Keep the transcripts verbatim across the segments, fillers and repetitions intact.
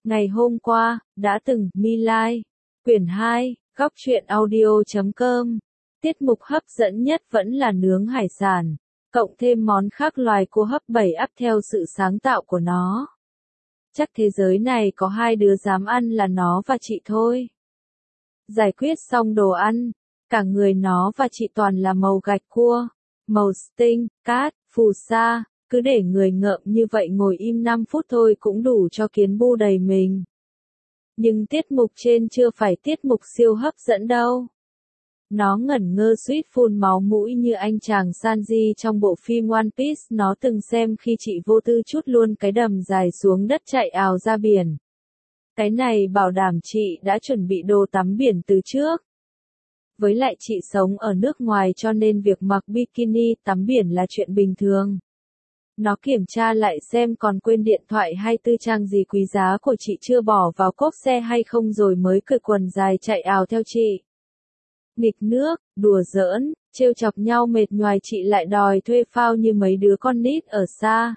Ngày hôm qua, đã từng, My Lai. Quyển hai, góc truyện audio chấm com. Tiết mục hấp dẫn nhất vẫn là nướng hải sản, cộng thêm món khác loài cua hấp bảy ắp theo sự sáng tạo của nó. Chắc thế giới này có hai đứa dám ăn là nó và chị thôi. Giải quyết xong đồ ăn, cả người nó và chị toàn là màu gạch cua, màu sting, cát, phù sa, cứ để người ngợm như vậy ngồi im năm phút thôi cũng đủ cho kiến bu đầy mình. Nhưng tiết mục trên chưa phải tiết mục siêu hấp dẫn đâu. Nó ngẩn ngơ suýt phun máu mũi như anh chàng Sanji trong bộ phim One Piece nó từng xem khi chị vô tư trút luôn cái đầm dài xuống đất chạy ào ra biển. Cái này bảo đảm chị đã chuẩn bị đồ tắm biển từ trước. Với lại chị sống ở nước ngoài cho nên việc mặc bikini tắm biển là chuyện bình thường. Nó kiểm tra lại xem còn quên điện thoại hay tư trang gì quý giá của chị chưa bỏ vào cốp xe hay không rồi mới cởi quần dài chạy ào theo chị. Nghịch nước, đùa giỡn, trêu chọc nhau mệt nhoài chị lại đòi thuê phao như mấy đứa con nít ở xa.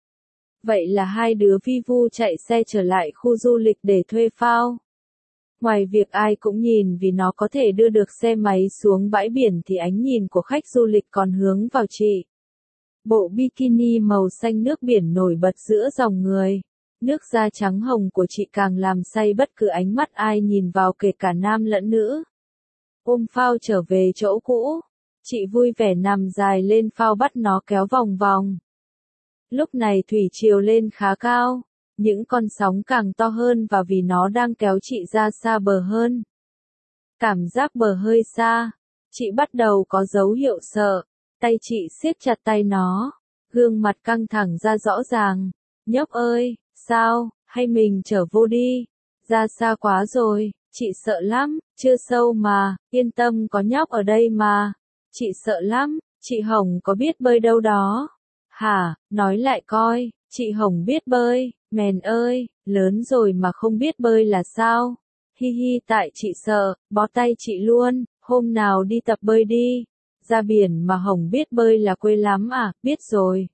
Vậy là hai đứa vi vu chạy xe trở lại khu du lịch để thuê phao. Ngoài việc ai cũng nhìn vì nó có thể đưa được xe máy xuống bãi biển thì ánh nhìn của khách du lịch còn hướng vào chị. Bộ bikini màu xanh nước biển nổi bật giữa dòng người. Nước da trắng hồng của chị càng làm say bất cứ ánh mắt ai nhìn vào kể cả nam lẫn nữ. Ôm phao trở về chỗ cũ. Chị vui vẻ nằm dài lên phao bắt nó kéo vòng vòng. Lúc này thủy triều lên khá cao. Những con sóng càng to hơn và vì nó đang kéo chị ra xa bờ hơn. Cảm giác bờ hơi xa. Chị bắt đầu có dấu hiệu sợ. Tay chị siết chặt tay nó. Gương mặt căng thẳng ra rõ ràng. Nhóc ơi, sao, hay mình trở vô đi. Ra xa quá rồi, chị sợ lắm, chưa sâu mà, yên tâm có nhóc ở đây mà. Chị sợ lắm, chị Hồng có biết bơi đâu đó. Hả, nói lại coi, chị Hồng biết bơi, mèn ơi, lớn rồi mà không biết bơi là sao? Hi hi tại chị sợ, bó tay chị luôn, hôm nào đi tập bơi đi. Ra biển mà Hồng biết bơi là quê lắm à, biết rồi.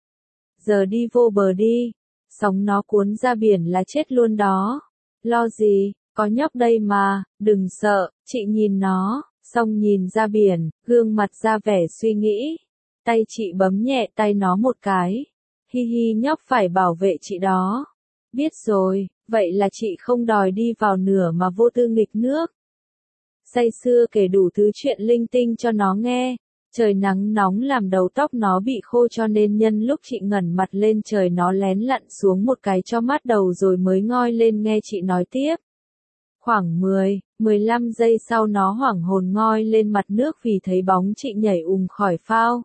Giờ đi vô bờ đi, sóng nó cuốn ra biển là chết luôn đó. Lo gì, có nhóc đây mà, đừng sợ, chị nhìn nó, xong nhìn ra biển, gương mặt ra vẻ suy nghĩ. Tay chị bấm nhẹ tay nó một cái. Hi hi nhóc phải bảo vệ chị đó. Biết rồi, vậy là chị không đòi đi vào nửa mà vô tư nghịch nước. Say sưa kể đủ thứ chuyện linh tinh cho nó nghe. Trời nắng nóng làm đầu tóc nó bị khô cho nên nhân lúc chị ngẩng mặt lên trời nó lén lặn xuống một cái cho mát đầu rồi mới ngoi lên nghe chị nói tiếp. Khoảng mười, mười lăm giây sau nó hoảng hồn ngoi lên mặt nước vì thấy bóng chị nhảy ùm khỏi phao.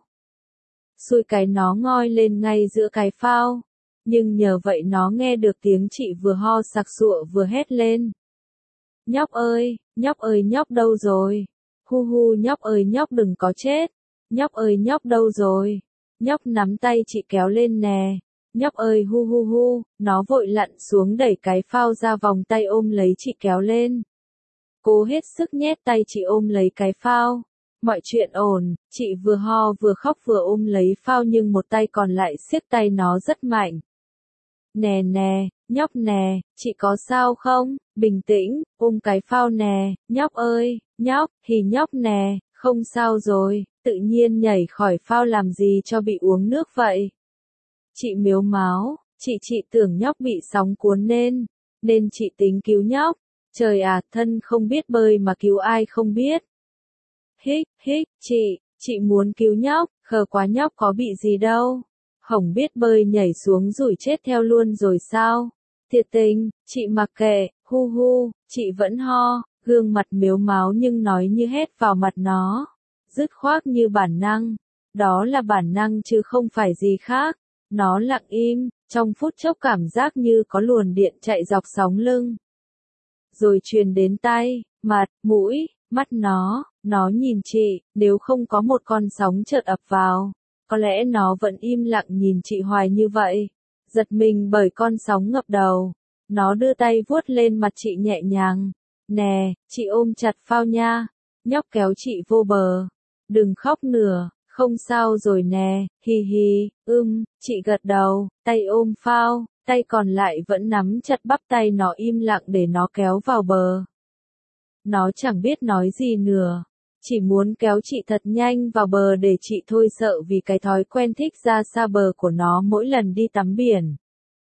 Xui cái nó ngoi lên ngay giữa cái phao. Nhưng nhờ vậy nó nghe được tiếng chị vừa ho sặc sụa vừa hét lên. Nhóc ơi, nhóc ơi nhóc đâu rồi? Hu hu nhóc ơi nhóc đừng có chết. Nhóc ơi nhóc đâu rồi? Nhóc nắm tay chị kéo lên nè. Nhóc ơi hu hu hu, nó vội lặn xuống đẩy cái phao ra vòng tay ôm lấy chị kéo lên. Cố hết sức nhét tay chị ôm lấy cái phao. Mọi chuyện ổn, chị vừa ho vừa khóc vừa ôm lấy phao nhưng một tay còn lại siết tay nó rất mạnh. Nè nè, nhóc nè, chị có sao không? Bình tĩnh, ôm cái phao nè, nhóc ơi, nhóc, thì nhóc nè, không sao rồi, tự nhiên nhảy khỏi phao làm gì cho bị uống nước vậy? Chị mếu máo, chị chị tưởng nhóc bị sóng cuốn nên, nên chị tính cứu nhóc. Trời à, thân không biết bơi mà cứu ai không biết. Hích, hích, chị, chị muốn cứu nhóc, khờ quá nhóc có bị gì đâu. Hồng biết bơi nhảy xuống rủi chết theo luôn rồi sao? Thiệt tình, chị mặc kệ, hu hu, chị vẫn ho, gương mặt mếu máo nhưng nói như hét vào mặt nó. Dứt khoát như bản năng. Đó là bản năng chứ không phải gì khác. Nó lặng im, trong phút chốc cảm giác như có luồn điện chạy dọc sóng lưng. Rồi truyền đến tay, mặt, mũi, mắt nó, nó nhìn chị, nếu không có một con sóng chợt ập vào. Có lẽ nó vẫn im lặng nhìn chị hoài như vậy. Giật mình bởi con sóng ngập đầu. Nó đưa tay vuốt lên mặt chị nhẹ nhàng. Nè, chị ôm chặt phao nha. Nhóc kéo chị vô bờ. Đừng khóc nữa, không sao rồi nè, hi hi, ưm, chị gật đầu, tay ôm phao, tay còn lại vẫn nắm chặt bắp tay nó im lặng để nó kéo vào bờ. Nó chẳng biết nói gì nữa, chỉ muốn kéo chị thật nhanh vào bờ để chị thôi sợ vì cái thói quen thích ra xa bờ của nó mỗi lần đi tắm biển.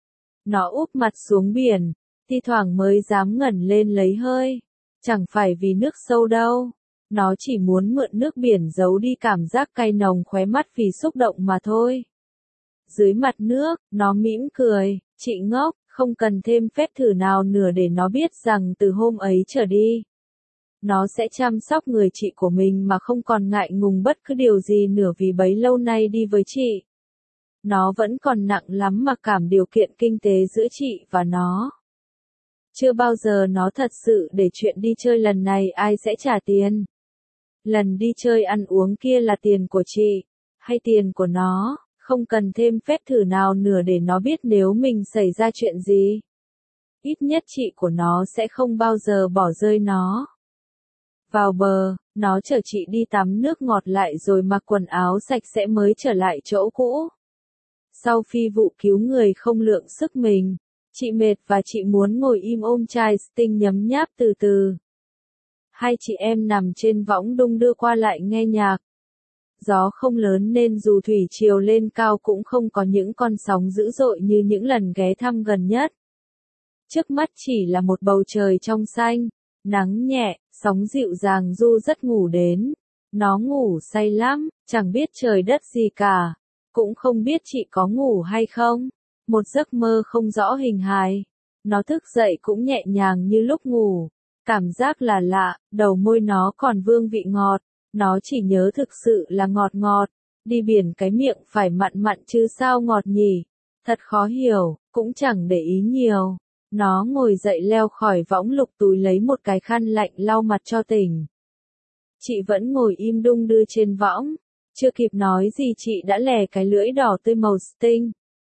Nó úp mặt xuống biển, thi thoảng mới dám ngẩng lên lấy hơi, chẳng phải vì nước sâu đâu, nó chỉ muốn mượn nước biển giấu đi cảm giác cay nồng khóe mắt vì xúc động mà thôi. Dưới mặt nước, nó mỉm cười, chị ngốc, không cần thêm phép thử nào nữa để nó biết rằng từ hôm ấy trở đi, nó sẽ chăm sóc người chị của mình mà không còn ngại ngùng bất cứ điều gì nữa vì bấy lâu nay đi với chị. Nó vẫn còn nặng lắm mặc cảm điều kiện kinh tế giữa chị và nó. Chưa bao giờ nó thật sự để chuyện đi chơi lần này ai sẽ trả tiền. Lần đi chơi ăn uống kia là tiền của chị, hay tiền của nó, không cần thêm phép thử nào nữa để nó biết nếu mình xảy ra chuyện gì. Ít nhất chị của nó sẽ không bao giờ bỏ rơi nó. Vào bờ, nó chở chị đi tắm nước ngọt lại rồi mặc quần áo sạch sẽ mới trở lại chỗ cũ. Sau phi vụ cứu người không lượng sức mình, chị mệt và chị muốn ngồi im ôm chai Sting nhấm nháp từ từ. Hai chị em nằm trên võng đung đưa qua lại nghe nhạc. Gió không lớn nên dù thủy triều lên cao cũng không có những con sóng dữ dội như những lần ghé thăm gần nhất. Trước mắt chỉ là một bầu trời trong xanh, nắng nhẹ, sóng dịu dàng du rất ngủ đến. Nó ngủ say lắm, chẳng biết trời đất gì cả, cũng không biết chị có ngủ hay không. Một giấc mơ không rõ hình hài. Nó thức dậy cũng nhẹ nhàng như lúc ngủ. Cảm giác là lạ, đầu môi nó còn vương vị ngọt. Nó chỉ nhớ thực sự là ngọt ngọt. Đi biển cái miệng phải mặn mặn chứ sao ngọt nhỉ. Thật khó hiểu, cũng chẳng để ý nhiều. Nó ngồi dậy leo khỏi võng lục túi lấy một cái khăn lạnh lau mặt cho tỉnh. Chị vẫn ngồi im đung đưa trên võng. Chưa kịp nói gì chị đã lè cái lưỡi đỏ tươi màu Sting.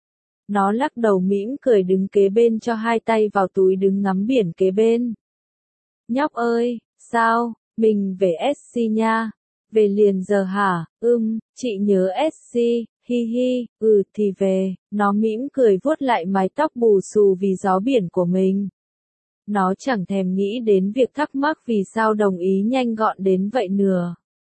Nó lắc đầu mỉm cười đứng kế bên cho hai tay vào túi đứng ngắm biển kế bên. Nhóc ơi, sao, mình về ét xê nha. Về liền giờ hả, ưm, chị nhớ ét xê, hi hi, ừ thì về. Nó mỉm cười vuốt lại mái tóc bù xù vì gió biển của mình. Nó chẳng thèm nghĩ đến việc thắc mắc vì sao đồng ý nhanh gọn đến vậy nữa.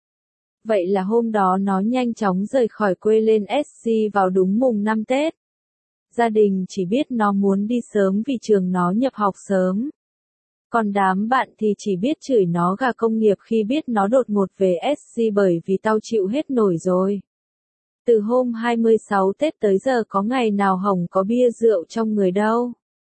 Vậy là hôm đó nó nhanh chóng rời khỏi quê lên ét xê vào đúng mùng năm Tết. Gia đình chỉ biết nó muốn đi sớm vì trường nó nhập học sớm. Còn đám bạn thì chỉ biết chửi nó gà công nghiệp khi biết nó đột ngột về ét xê bởi vì tao chịu hết nổi rồi. Từ hôm hai mươi sáu Tết tới giờ có ngày nào Hồng có bia rượu trong người đâu.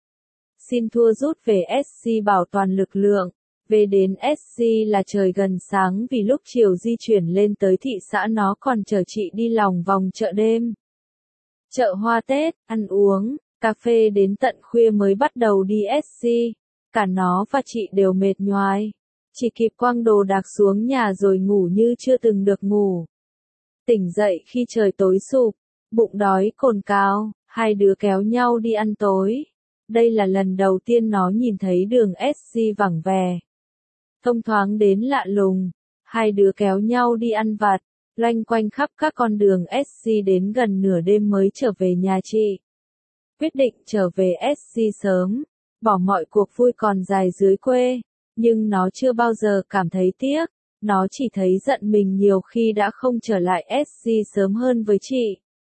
Xin thua rút về ét xê bảo toàn lực lượng. Về đến ét xê là trời gần sáng vì lúc chiều di chuyển lên tới thị xã nó còn chở chị đi lòng vòng chợ đêm. Chợ hoa Tết, ăn uống, cà phê đến tận khuya mới bắt đầu đi ét xê. Cả nó và chị đều mệt nhoài. Chỉ kịp quăng đồ đạc xuống nhà rồi ngủ như chưa từng được ngủ. Tỉnh dậy khi trời tối sụp, bụng đói cồn cào, hai đứa kéo nhau đi ăn tối. Đây là lần đầu tiên nó nhìn thấy đường ét xê vắng vẻ. Thông thoáng đến lạ lùng, hai đứa kéo nhau đi ăn vặt, loanh quanh khắp các con đường ét xê đến gần nửa đêm mới trở về nhà chị. Quyết định trở về ét xê sớm, bỏ mọi cuộc vui còn dài dưới quê, nhưng nó chưa bao giờ cảm thấy tiếc, nó chỉ thấy giận mình nhiều khi đã không trở lại ét xê sớm hơn với chị.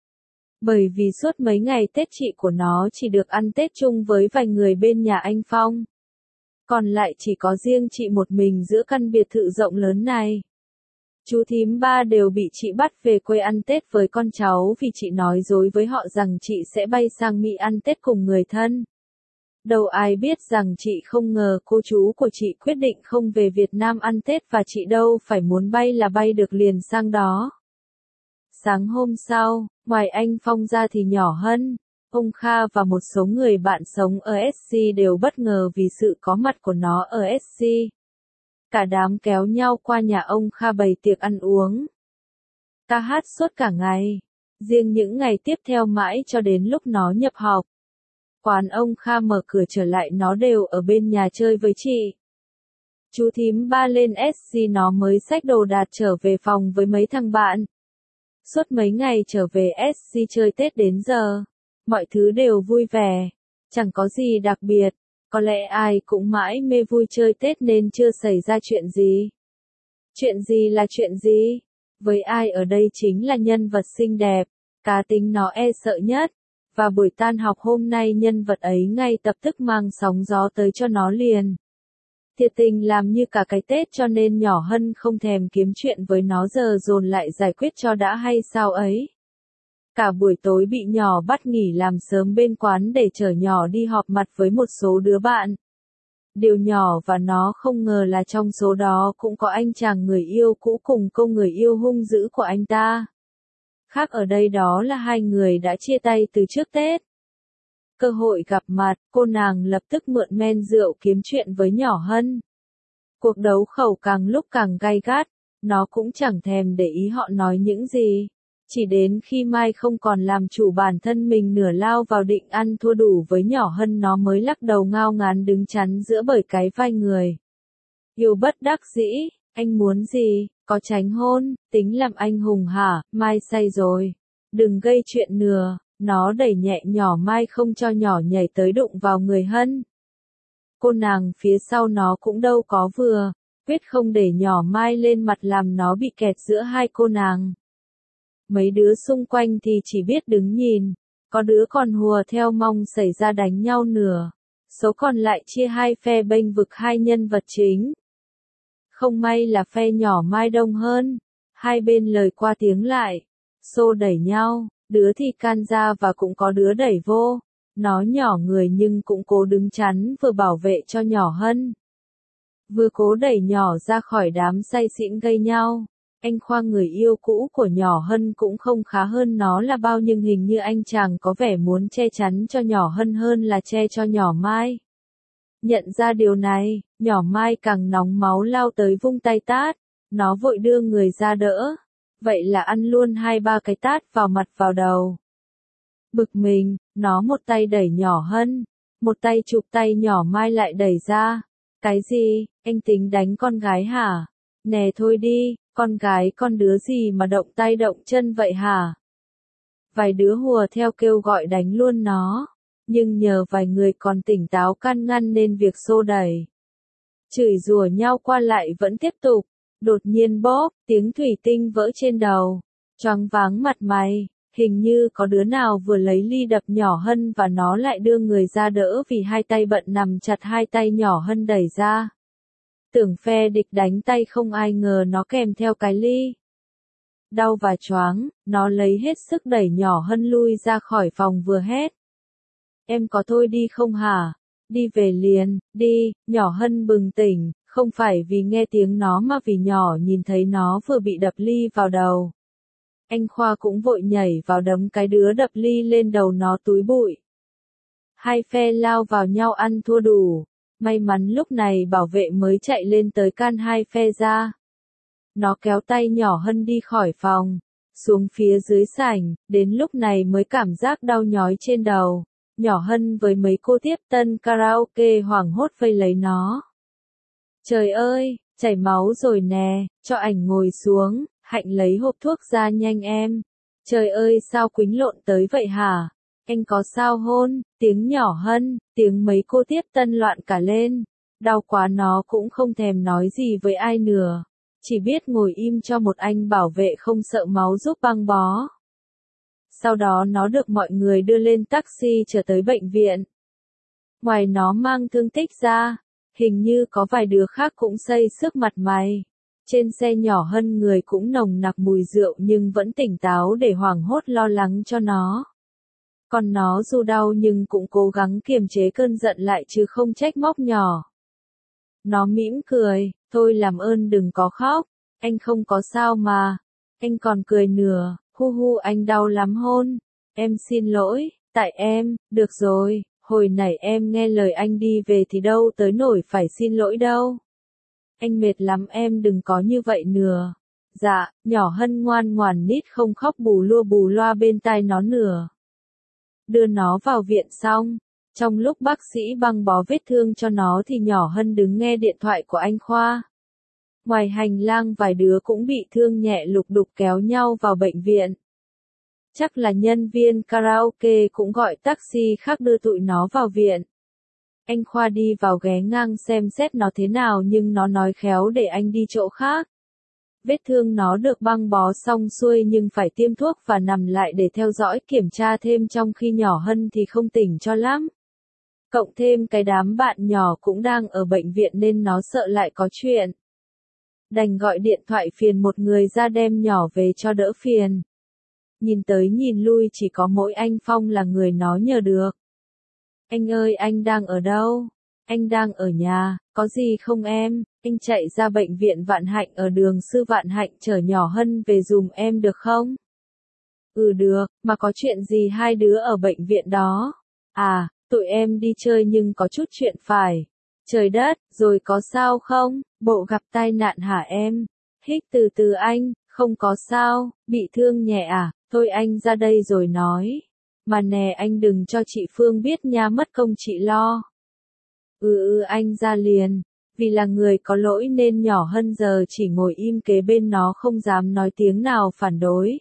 Bởi vì suốt mấy ngày Tết chị của nó chỉ được ăn Tết chung với vài người bên nhà anh Phong. Còn lại chỉ có riêng chị một mình giữa căn biệt thự rộng lớn này. Chú thím ba đều bị chị bắt về quê ăn Tết với con cháu vì chị nói dối với họ rằng chị sẽ bay sang Mỹ ăn Tết cùng người thân. Đâu ai biết rằng chị không ngờ cô chú của chị quyết định không về Việt Nam ăn Tết và chị đâu phải muốn bay là bay được liền sang đó. Sáng hôm sau, ngoài anh Phong ra thì nhỏ Hân, ông Kha và một số người bạn sống ở ét xê đều bất ngờ vì sự có mặt của nó ở ét xê. Cả đám kéo nhau qua nhà ông Kha bày tiệc ăn uống. Ca hát suốt cả ngày. Riêng những ngày tiếp theo mãi cho đến lúc nó nhập học. Quán ông Kha mở cửa trở lại nó đều ở bên nhà chơi với chị. Chú thím ba lên ét xê nó mới xách đồ đạc trở về phòng với mấy thằng bạn. Suốt mấy ngày trở về ét xê chơi Tết đến giờ, Mọi thứ đều vui vẻ, chẳng có gì đặc biệt, có lẽ ai cũng mãi mê vui chơi Tết nên chưa xảy ra chuyện gì. Chuyện gì là chuyện gì? Với ai ở đây chính là nhân vật xinh đẹp, cá tính nó e sợ nhất. Và buổi tan học hôm nay nhân vật ấy ngay tập tức mang sóng gió tới cho nó liền. Thiệt tình làm như cả cái Tết cho nên nhỏ Hân không thèm kiếm chuyện với nó giờ dồn lại giải quyết cho đã hay sao ấy. Cả buổi tối bị nhỏ bắt nghỉ làm sớm bên quán để chở nhỏ đi họp mặt với một số đứa bạn. Điều nhỏ và nó không ngờ là trong số đó cũng có anh chàng người yêu cũ cùng cô người yêu hung dữ của anh ta. Khác ở đây đó là hai người đã chia tay từ trước Tết. Cơ hội gặp mặt, cô nàng lập tức mượn men rượu kiếm chuyện với nhỏ Hân. Cuộc đấu khẩu càng lúc càng gay gắt, nó cũng chẳng thèm để ý họ nói những gì. Chỉ đến khi Mai không còn làm chủ bản thân mình nửa lao vào định ăn thua đủ với nhỏ Hân nó mới lắc đầu ngao ngán đứng chắn giữa bởi cái vai người. Yêu bất đắc dĩ, anh muốn gì, có tránh hôn, tính làm anh hùng hả, Mai say rồi. Đừng gây chuyện nừa, nó đẩy nhẹ nhỏ Mai không cho nhỏ nhảy tới đụng vào người Hân. Cô nàng phía sau nó cũng đâu có vừa, quyết không để nhỏ Mai lên mặt làm nó bị kẹt giữa hai cô nàng. Mấy đứa xung quanh thì chỉ biết đứng nhìn, có đứa còn hùa theo mong xảy ra đánh nhau nửa, số còn lại chia hai phe bênh vực hai nhân vật chính. Không may là phe nhỏ Mai đông hơn, hai bên lời qua tiếng lại, xô đẩy nhau, đứa thì can ra và cũng có đứa đẩy vô, nó nhỏ người nhưng cũng cố đứng chắn vừa bảo vệ cho nhỏ Hân. Vừa cố đẩy nhỏ ra khỏi đám say xỉn gây nhau. Anh Khoa người yêu cũ của nhỏ Hân cũng không khá hơn nó là bao nhưng hình như anh chàng có vẻ muốn che chắn cho nhỏ Hân hơn là che cho nhỏ Mai. Nhận ra điều này, nhỏ Mai càng nóng máu lao tới vung tay tát, nó vội đưa người ra đỡ, vậy là ăn luôn hai ba cái tát vào mặt vào đầu. Bực mình, nó một tay đẩy nhỏ Hân, một tay chụp tay nhỏ Mai lại đẩy ra. Cái gì, anh tính đánh con gái hả? Nè thôi đi. Con gái con đứa gì mà động tay động chân vậy hả? Vài đứa hùa theo kêu gọi đánh luôn nó, nhưng nhờ vài người còn tỉnh táo can ngăn nên việc xô đẩy, chửi rủa nhau qua lại vẫn tiếp tục. Đột nhiên bóp, tiếng thủy tinh vỡ trên đầu, choáng váng mặt mày, hình như có đứa nào vừa lấy ly đập nhỏ Hân và nó lại đưa người ra đỡ vì hai tay bận nằm chặt hai tay nhỏ Hân đẩy ra. Tưởng phe địch đánh tay không ai ngờ nó kèm theo cái ly. Đau và choáng, nó lấy hết sức đẩy nhỏ Hân lui ra khỏi phòng vừa hét. Em có thôi đi không hả? Đi về liền, đi, nhỏ Hân bừng tỉnh, không phải vì nghe tiếng nó mà vì nhỏ nhìn thấy nó vừa bị đập ly vào đầu. Anh Khoa cũng vội nhảy vào đấm cái đứa đập ly lên đầu nó túi bụi. Hai phe lao vào nhau ăn thua đủ. May mắn lúc này bảo vệ mới chạy lên tới can hai phe ra. Nó kéo tay nhỏ Hân đi khỏi phòng, xuống phía dưới sảnh, đến lúc này mới cảm giác đau nhói trên đầu. Nhỏ Hân với mấy cô tiếp tân karaoke hoảng hốt vây lấy nó. Trời ơi, chảy máu rồi nè, cho ảnh ngồi xuống, Hạnh lấy hộp thuốc ra nhanh em. Trời ơi sao quýnh lộn tới vậy hả? Anh có sao hôn, tiếng nhỏ Hân, tiếng mấy cô tiếp tân loạn cả lên. Đau quá nó cũng không thèm nói gì với ai nữa. Chỉ biết ngồi im cho một anh bảo vệ không sợ máu giúp băng bó. Sau đó nó được mọi người đưa lên taxi trở tới bệnh viện. Ngoài nó mang thương tích ra, hình như có vài đứa khác cũng xây xước mặt mày. Trên xe nhỏ Hân người cũng nồng nặc mùi rượu nhưng vẫn tỉnh táo để hoảng hốt lo lắng cho nó. Còn nó dù đau nhưng cũng cố gắng kiềm chế cơn giận lại chứ không trách móc nhỏ. Nó mỉm cười, thôi làm ơn đừng có khóc, anh không có sao mà. Anh còn cười nửa, hu hu anh đau lắm hôn. Em xin lỗi, tại em, được rồi, hồi nãy em nghe lời anh đi về thì đâu tới nổi phải xin lỗi đâu. Anh mệt lắm em đừng có như vậy nửa. Dạ, nhỏ Hân ngoan ngoàn nít không khóc bù lua bù loa bên tai nó nửa. Đưa nó vào viện xong, trong lúc bác sĩ băng bó vết thương cho nó thì nhỏ Hân đứng nghe điện thoại của anh Khoa. Ngoài hành lang vài đứa cũng bị thương nhẹ lục đục kéo nhau vào bệnh viện. Chắc là nhân viên karaoke cũng gọi taxi khác đưa tụi nó vào viện. Anh Khoa đi vào ghé ngang xem xét nó thế nào nhưng nó nói khéo để anh đi chỗ khác. Vết thương nó được băng bó xong xuôi nhưng phải tiêm thuốc và nằm lại để theo dõi kiểm tra thêm trong khi nhỏ Hân thì không tỉnh cho lắm. Cộng thêm cái đám bạn nhỏ cũng đang ở bệnh viện nên nó sợ lại có chuyện. Đành gọi điện thoại phiền một người ra đem nhỏ về cho đỡ phiền. Nhìn tới nhìn lui chỉ có mỗi anh Phong là người nó nhờ được. Anh ơi anh đang ở đâu? Anh đang ở nhà, có gì không em? Anh chạy ra bệnh viện Vạn Hạnh ở đường Sư Vạn Hạnh chở nhỏ Hân về dùm em được không? Ừ được, mà có chuyện gì hai đứa ở bệnh viện đó? À, tụi em đi chơi nhưng có chút chuyện phải. Trời đất, rồi có sao không? Bộ gặp tai nạn hả em? Hít từ từ anh, không có sao, bị thương nhẹ à? Thôi anh ra đây rồi nói. Mà nè anh đừng cho chị Phương biết nha mất công chị lo. Ừ ừ anh ra liền. Vì là người có lỗi nên nhỏ Hân giờ chỉ ngồi im kế bên nó không dám nói tiếng nào phản đối.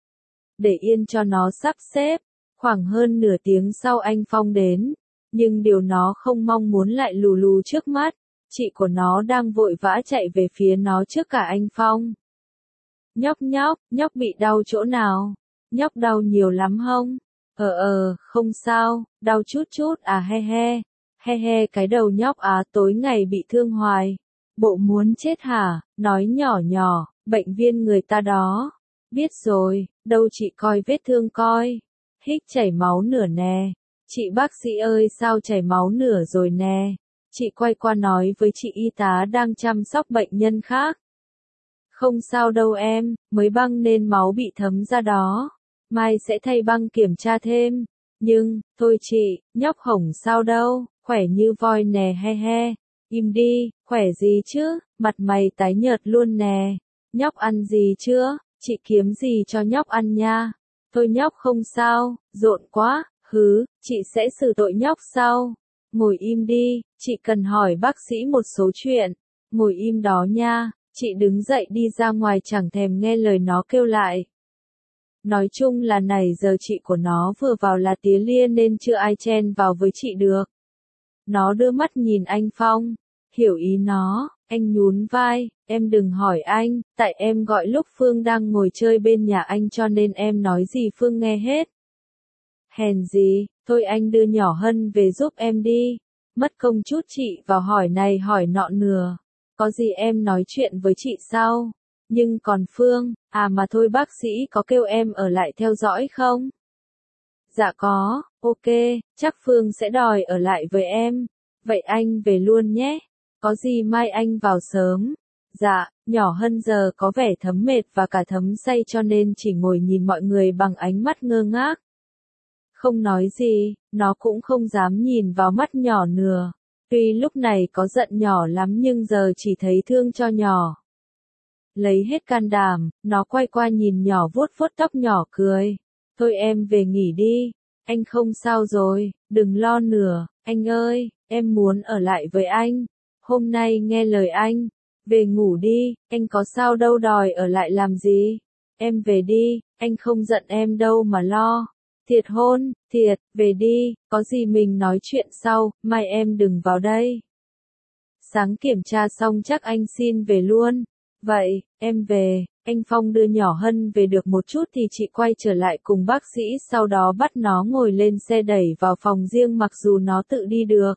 Để yên cho nó sắp xếp. Khoảng hơn nửa tiếng sau anh Phong đến. Nhưng điều nó không mong muốn lại lù lù trước mắt. Chị của nó đang vội vã chạy về phía nó trước cả anh Phong. Nhóc nhóc, nhóc bị đau chỗ nào? Nhóc đau nhiều lắm không? Ờ ờ, không sao, đau chút chút à he he. He he cái đầu nhóc á tối ngày bị thương hoài. Bộ muốn chết hả? Nói nhỏ nhỏ, bệnh viên người ta đó. Biết rồi, đâu chị coi vết thương coi. Hích chảy máu nửa nè. Chị bác sĩ ơi sao chảy máu nửa rồi nè. Chị quay qua nói với chị y tá đang chăm sóc bệnh nhân khác. Không sao đâu em, mới băng nên máu bị thấm ra đó. Mai sẽ thay băng kiểm tra thêm. Nhưng, thôi chị, nhóc hổng sao đâu, khỏe như voi nè he he. Im đi, khỏe gì chứ, mặt mày tái nhợt luôn nè. Nhóc ăn gì chưa, chị kiếm gì cho nhóc ăn nha. Thôi nhóc không sao, rộn quá, hứ, chị sẽ xử tội nhóc sau. Ngồi im đi, chị cần hỏi bác sĩ một số chuyện. Ngồi im đó nha, chị đứng dậy đi ra ngoài chẳng thèm nghe lời nó kêu lại. Nói chung là này giờ chị của nó vừa vào là tía lia nên chưa ai chen vào với chị được. Nó đưa mắt nhìn anh Phong, hiểu ý nó, anh nhún vai, em đừng hỏi anh, tại em gọi lúc Phương đang ngồi chơi bên nhà anh cho nên em nói gì Phương nghe hết. Hèn gì, thôi anh đưa nhỏ Hân về giúp em đi, mất công chút chị vào hỏi này hỏi nọ nừa, có gì em nói chuyện với chị sau. Nhưng còn Phương, à mà thôi bác sĩ có kêu em ở lại theo dõi không? Dạ có, ok, chắc Phương sẽ đòi ở lại với em. Vậy anh về luôn nhé. Có gì mai anh vào sớm. Dạ, nhỏ Hân giờ có vẻ thấm mệt và cả thấm say cho nên chỉ ngồi nhìn mọi người bằng ánh mắt ngơ ngác. Không nói gì, nó cũng không dám nhìn vào mắt nhỏ nừa. Tuy lúc này có giận nhỏ lắm nhưng giờ chỉ thấy thương cho nhỏ. Lấy hết can đảm, nó quay qua nhìn nhỏ vuốt vuốt tóc nhỏ cười. Thôi em về nghỉ đi, anh không sao rồi, đừng lo nữa, anh ơi, em muốn ở lại với anh. Hôm nay nghe lời anh, về ngủ đi, anh có sao đâu đòi ở lại làm gì. Em về đi, anh không giận em đâu mà lo. Thiệt hôn, thiệt, về đi, có gì mình nói chuyện sau, mai em đừng vào đây. Sáng kiểm tra xong chắc anh xin về luôn. Vậy, em về, anh Phong đưa nhỏ Hân về được một chút thì chị quay trở lại cùng bác sĩ sau đó bắt nó ngồi lên xe đẩy vào phòng riêng mặc dù nó tự đi được.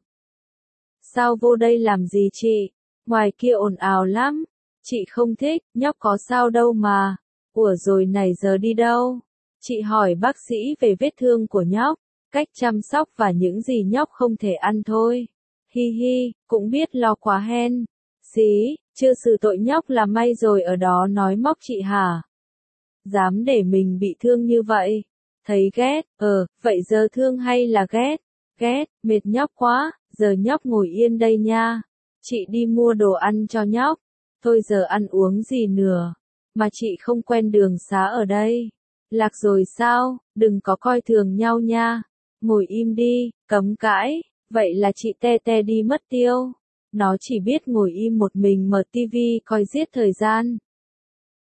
Sao vô đây làm gì chị? Ngoài kia ồn ào lắm. Chị không thích, nhóc có sao đâu mà. Ủa rồi này giờ đi đâu? Chị hỏi bác sĩ về vết thương của nhóc, cách chăm sóc và những gì nhóc không thể ăn thôi. Hi hi, cũng biết lo quá hen. Xí, chưa xử tội nhóc là may rồi ở đó nói móc chị hả? Dám để mình bị thương như vậy? Thấy ghét, ờ, vậy giờ thương hay là ghét? Ghét, mệt nhóc quá, giờ nhóc ngồi yên đây nha. Chị đi mua đồ ăn cho nhóc. Thôi giờ ăn uống gì nữa? Mà chị không quen đường xá ở đây. Lạc rồi sao, đừng có coi thường nhau nha. Ngồi im đi, cấm cãi, vậy là chị te te đi mất tiêu. Nó chỉ biết ngồi im một mình mở tivi coi giết thời gian.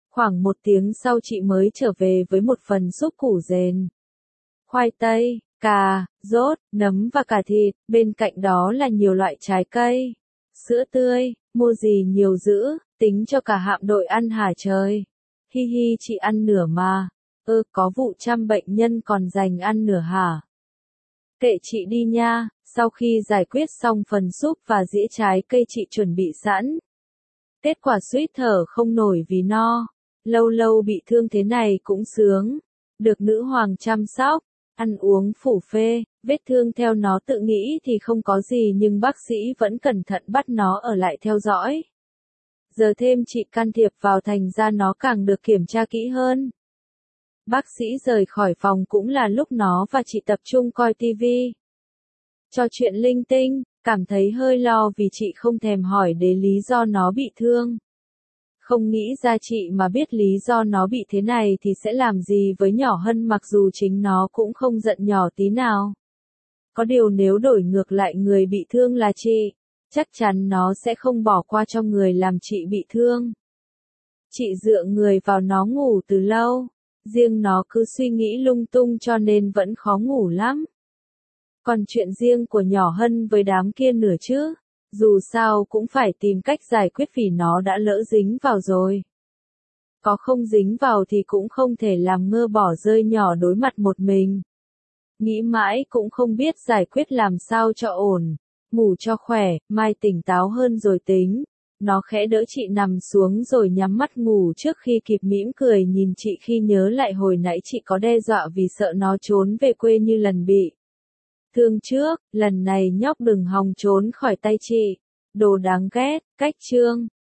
Khoảng một tiếng sau chị mới trở về với một phần súp củ dền, khoai tây, cà, rốt, nấm và cả thịt, bên cạnh đó là nhiều loại trái cây, sữa tươi, mua gì nhiều dữ, tính cho cả hạm đội ăn hả trời. Hi hi chị ăn nửa mà, ơ có vụ trăm bệnh nhân còn dành ăn nửa hả? Kệ chị đi nha, sau khi giải quyết xong phần súp và dĩa trái cây chị chuẩn bị sẵn. Kết quả suýt thở không nổi vì no, lâu lâu bị thương thế này cũng sướng, được nữ hoàng chăm sóc, ăn uống phủ phê, vết thương theo nó tự nghĩ thì không có gì nhưng bác sĩ vẫn cẩn thận bắt nó ở lại theo dõi. Giờ thêm chị can thiệp vào thành ra nó càng được kiểm tra kỹ hơn. Bác sĩ rời khỏi phòng cũng là lúc nó và chị tập trung coi tivi. Trò chuyện linh tinh, cảm thấy hơi lo vì chị không thèm hỏi đến lý do nó bị thương. Không nghĩ ra chị mà biết lý do nó bị thế này thì sẽ làm gì với nhỏ Hân mặc dù chính nó cũng không giận nhỏ tí nào. Có điều nếu đổi ngược lại người bị thương là chị, chắc chắn nó sẽ không bỏ qua cho người làm chị bị thương. Chị dựa người vào nó ngủ từ lâu, riêng nó cứ suy nghĩ lung tung cho nên vẫn khó ngủ lắm. Còn chuyện riêng của nhỏ Hân với đám kia nữa chứ, dù sao cũng phải tìm cách giải quyết vì nó đã lỡ dính vào rồi. Có không dính vào thì cũng không thể làm ngơ bỏ rơi nhỏ đối mặt một mình. Nghĩ mãi cũng không biết giải quyết làm sao cho ổn, ngủ cho khỏe, mai tỉnh táo hơn rồi tính. Nó khẽ đỡ chị nằm xuống rồi nhắm mắt ngủ trước khi kịp mỉm cười nhìn chị khi nhớ lại hồi nãy chị có đe dọa vì sợ nó trốn về quê như lần bị thương trước, lần này nhóc đừng hòng trốn khỏi tay chị. Đồ đáng ghét, cách chương.